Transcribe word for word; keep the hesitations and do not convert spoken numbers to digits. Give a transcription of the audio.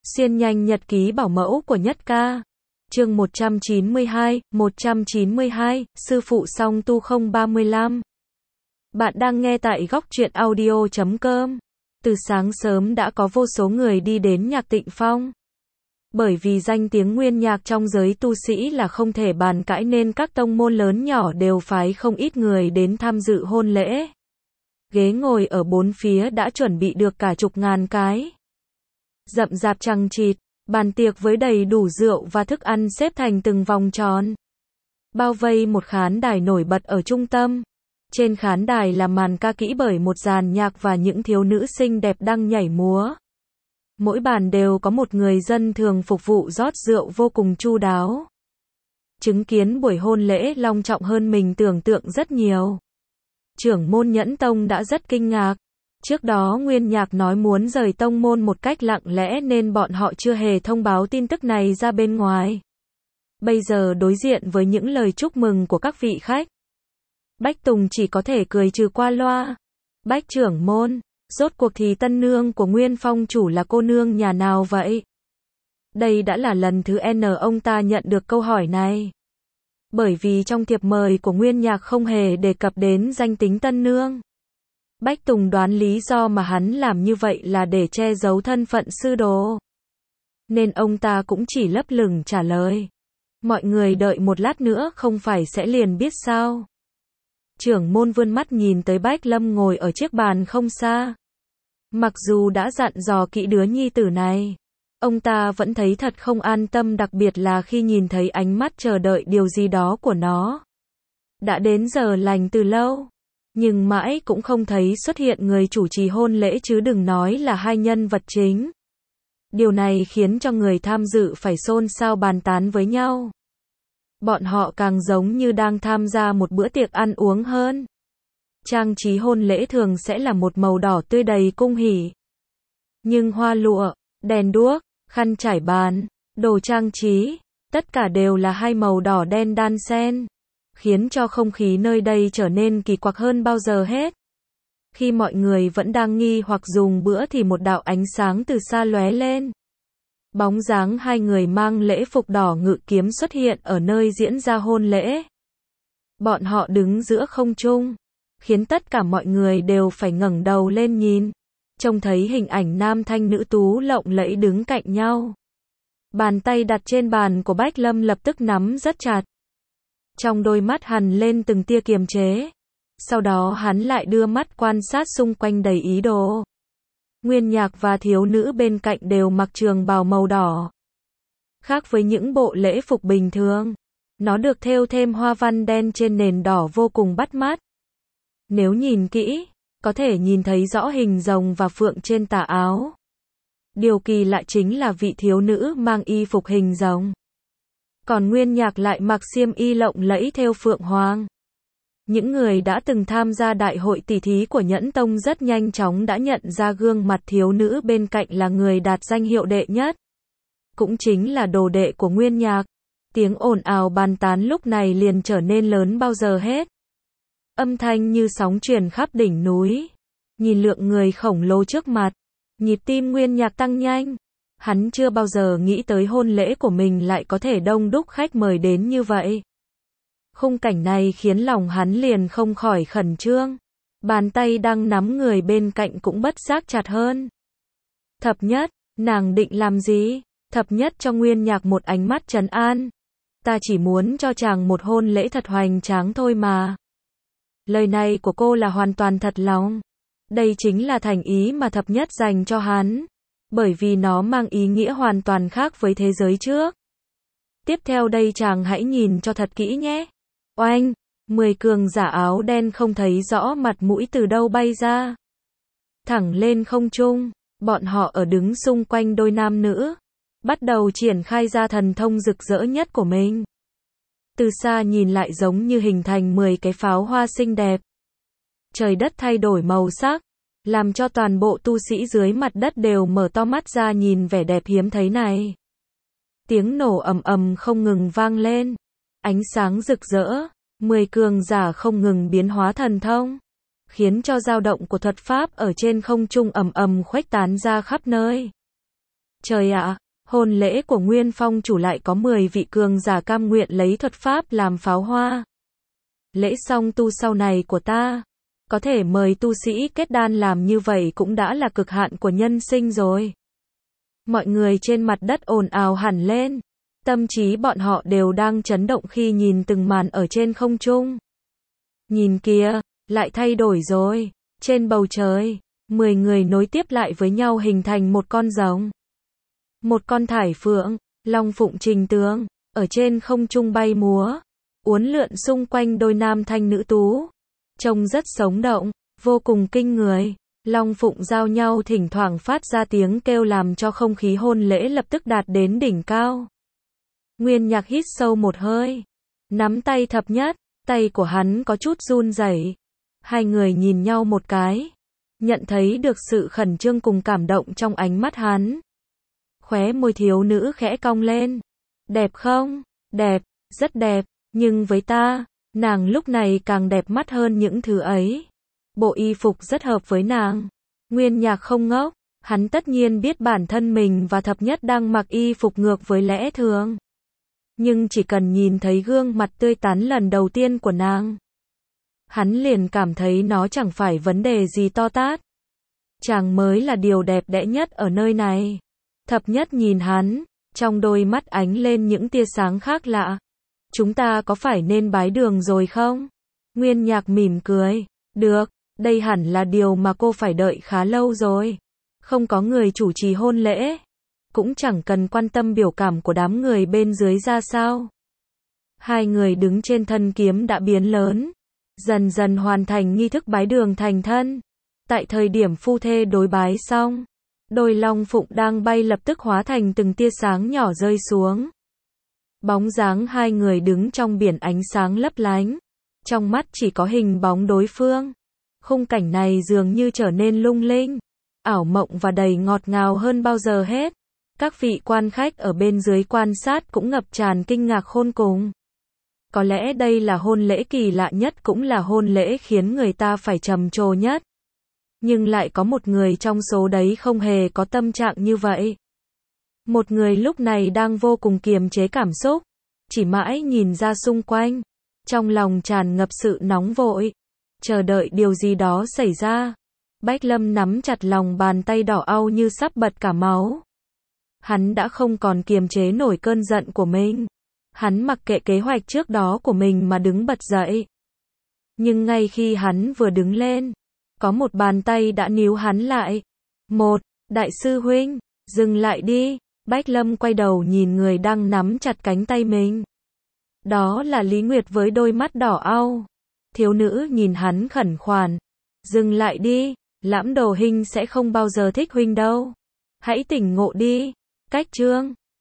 Xuyên nhanh nhật ký bảo mẫu của Nhất Ca. Chương một trăm chín mươi hai, một trăm chín mươi hai, sư phụ song tu không ba mươi lăm. Bạn đang nghe tại góc truyện audio chấm com. Từ sáng sớm đã có vô số người đi đến nhạc Tịnh Phong. Bởi vì danh tiếng Nguyên Nhạc trong giới tu sĩ là không thể bàn cãi nên các tông môn lớn nhỏ đều phái không ít người đến tham dự hôn lễ. Ghế ngồi ở bốn phía đã chuẩn bị được cả chục ngàn cái. Rậm rạp chằng chịt, bàn tiệc với đầy đủ rượu và thức ăn xếp thành từng vòng tròn. Bao vây một khán đài nổi bật ở trung tâm. Trên khán đài là màn ca kỹ bởi một dàn nhạc và những thiếu nữ xinh đẹp đang nhảy múa. Mỗi bàn đều có một người dân thường phục vụ rót rượu vô cùng chu đáo. Chứng kiến buổi hôn lễ long trọng hơn mình tưởng tượng rất nhiều. Trưởng môn Nhẫn Tông đã rất kinh ngạc. Trước đó Nguyên Nhạc nói muốn rời tông môn một cách lặng lẽ nên bọn họ chưa hề thông báo tin tức này ra bên ngoài. Bây giờ đối diện với những lời chúc mừng của các vị khách, Bách Tùng chỉ có thể cười trừ qua loa. Bách trưởng môn, rốt cuộc thì tân nương của Nguyên Phong chủ là cô nương nhà nào vậy? Đây đã là lần thứ N ông ta nhận được câu hỏi này. Bởi vì trong thiệp mời của Nguyên Nhạc không hề đề cập đến danh tính tân nương. Bách Tùng đoán lý do mà hắn làm như vậy là để che giấu thân phận sư đồ. Nên ông ta cũng chỉ lấp lửng trả lời. Mọi người đợi một lát nữa không phải sẽ liền biết sao. Trưởng môn vươn mắt nhìn tới Bách Lâm ngồi ở chiếc bàn không xa. Mặc dù đã dặn dò kỹ đứa nhi tử này, ông ta vẫn thấy thật không an tâm, đặc biệt là khi nhìn thấy ánh mắt chờ đợi điều gì đó của nó. Đã đến giờ lành từ lâu, nhưng mãi cũng không thấy xuất hiện người chủ trì hôn lễ chứ đừng nói là hai nhân vật chính. Điều này khiến cho người tham dự phải xôn xao bàn tán với nhau. Bọn họ càng giống như đang tham gia một bữa tiệc ăn uống hơn. Trang trí hôn lễ thường sẽ là một màu đỏ tươi đầy cung hỉ. Nhưng hoa lụa, đèn đuốc, khăn trải bàn, đồ trang trí, tất cả đều là hai màu đỏ đen đan xen, khiến cho không khí nơi đây trở nên kỳ quặc hơn bao giờ hết. Khi mọi người vẫn đang nghi hoặc dùng bữa thì một đạo ánh sáng từ xa lóe lên. Bóng dáng hai người mang lễ phục đỏ ngự kiếm xuất hiện ở nơi diễn ra hôn lễ. Bọn họ đứng giữa không trung, khiến tất cả mọi người đều phải ngẩng đầu lên nhìn. Trông thấy hình ảnh nam thanh nữ tú lộng lẫy đứng cạnh nhau. Bàn tay đặt trên bàn của Bách Lâm lập tức nắm rất chặt. Trong đôi mắt hằn lên từng tia kiềm chế. Sau đó hắn lại đưa mắt quan sát xung quanh đầy ý đồ. Nguyên Nhạc và thiếu nữ bên cạnh đều mặc trường bào màu đỏ. Khác với những bộ lễ phục bình thường, nó được thêu thêm hoa văn đen trên nền đỏ vô cùng bắt mắt. Nếu nhìn kỹ, có thể nhìn thấy rõ hình rồng và phượng trên tà áo. Điều kỳ lạ chính là vị thiếu nữ mang y phục hình rồng. Còn Nguyên Nhạc lại mặc xiêm y lộng lẫy thêu phượng hoàng. Những người đã từng tham gia đại hội tỷ thí của Nhẫn Tông rất nhanh chóng đã nhận ra gương mặt thiếu nữ bên cạnh là người đạt danh hiệu đệ nhất. Cũng chính là đồ đệ của Nguyên Nhạc. Tiếng ồn ào bàn tán lúc này liền trở nên lớn bao giờ hết. Âm thanh như sóng truyền khắp đỉnh núi. Nhìn lượng người khổng lồ trước mặt, nhịp tim Nguyên Nhạc tăng nhanh. Hắn chưa bao giờ nghĩ tới hôn lễ của mình lại có thể đông đúc khách mời đến như vậy. Khung cảnh này khiến lòng hắn liền không khỏi khẩn trương. Bàn tay đang nắm người bên cạnh cũng bất giác chặt hơn. Thập Nhất, nàng định làm gì? Thập Nhất cho Nguyên Nhạc một ánh mắt trấn an. Ta chỉ muốn cho chàng một hôn lễ thật hoành tráng thôi mà. Lời này của cô là hoàn toàn thật lòng. Đây chính là thành ý mà Thập Nhất dành cho hắn. Bởi vì nó mang ý nghĩa hoàn toàn khác với thế giới trước. Tiếp theo đây chàng hãy nhìn cho thật kỹ nhé. Oanh, mười cường giả áo đen không thấy rõ mặt mũi từ đâu bay ra. Thẳng lên không trung, bọn họ ở đứng xung quanh đôi nam nữ. Bắt đầu triển khai ra thần thông rực rỡ nhất của mình. Từ xa nhìn lại giống như hình thành mười cái pháo hoa xinh đẹp. Trời đất thay đổi màu sắc, làm cho toàn bộ tu sĩ dưới mặt đất đều mở to mắt ra nhìn vẻ đẹp hiếm thấy này. Tiếng nổ ầm ầm không ngừng vang lên. Ánh sáng rực rỡ, mười cường giả không ngừng biến hóa thần thông, khiến cho dao động của thuật pháp ở trên không trung ầm ầm khuếch tán ra khắp nơi. Trời ạ, hôn lễ của Nguyên Phong chủ lại có mười vị cường giả cam nguyện lấy thuật pháp làm pháo hoa. Lễ song tu sau này của ta, có thể mời tu sĩ kết đan làm như vậy cũng đã là cực hạn của nhân sinh rồi. Mọi người trên mặt đất ồn ào hẳn lên. Tâm trí bọn họ đều đang chấn động khi nhìn từng màn ở trên không trung. Nhìn kìa, lại thay đổi rồi. Trên bầu trời, mười người nối tiếp lại với nhau hình thành một con rồng. Một con thải phượng, long phụng trình tướng, ở trên không trung bay múa, uốn lượn xung quanh đôi nam thanh nữ tú. Trông rất sống động, vô cùng kinh người. Long phụng giao nhau thỉnh thoảng phát ra tiếng kêu làm cho không khí hôn lễ lập tức đạt đến đỉnh cao. Nguyên Nhạc hít sâu một hơi, nắm tay thập nhất, tay của hắn có chút run rẩy. Hai người nhìn nhau một cái, nhận thấy được sự khẩn trương cùng cảm động trong ánh mắt hắn. Khóe môi thiếu nữ khẽ cong lên. Đẹp không? Đẹp, rất đẹp, nhưng với ta, nàng lúc này càng đẹp mắt hơn những thứ ấy. Bộ y phục rất hợp với nàng. Nguyên Nhạc không ngốc, hắn tất nhiên biết bản thân mình và thập nhất đang mặc y phục ngược với lẽ thường. Nhưng chỉ cần nhìn thấy gương mặt tươi tắn lần đầu tiên của nàng, hắn liền cảm thấy nó chẳng phải vấn đề gì to tát. Chàng mới là điều đẹp đẽ nhất ở nơi này. Thập nhất nhìn hắn, trong đôi mắt ánh lên những tia sáng khác lạ. Chúng ta có phải nên bái đường rồi không? Nguyên Nhạc mỉm cười. Được, đây hẳn là điều mà cô phải đợi khá lâu rồi. Không có người chủ trì hôn lễ, cũng chẳng cần quan tâm biểu cảm của đám người bên dưới ra sao. Hai người đứng trên thân kiếm đã biến lớn, dần dần hoàn thành nghi thức bái đường thành thân. Tại thời điểm phu thê đối bái xong, đôi long phụng đang bay lập tức hóa thành từng tia sáng nhỏ rơi xuống. Bóng dáng hai người đứng trong biển ánh sáng lấp lánh, trong mắt chỉ có hình bóng đối phương. Khung cảnh này dường như trở nên lung linh, ảo mộng và đầy ngọt ngào hơn bao giờ hết. Các vị quan khách ở bên dưới quan sát cũng ngập tràn kinh ngạc khôn cùng. Có lẽ đây là hôn lễ kỳ lạ nhất, cũng là hôn lễ khiến người ta phải trầm trồ nhất. Nhưng lại có một người trong số đấy không hề có tâm trạng như vậy. Một người lúc này đang vô cùng kiềm chế cảm xúc, chỉ mãi nhìn ra xung quanh, trong lòng tràn ngập sự nóng vội, chờ đợi điều gì đó xảy ra. Bách Lâm nắm chặt lòng bàn tay đỏ au như sắp bật cả máu. Hắn đã không còn kiềm chế nổi cơn giận của mình. Hắn mặc kệ kế hoạch trước đó của mình mà đứng bật dậy. Nhưng ngay khi hắn vừa đứng lên, có một bàn tay đã níu hắn lại. Một, đại sư huynh, dừng lại đi. Bách Lâm quay đầu nhìn người đang nắm chặt cánh tay mình. Đó là Lý Nguyệt với đôi mắt đỏ au. Thiếu nữ nhìn hắn khẩn khoản. Dừng lại đi, Lãm Đồ huynh sẽ không bao giờ thích huynh đâu. Hãy tỉnh ngộ đi. Cách chương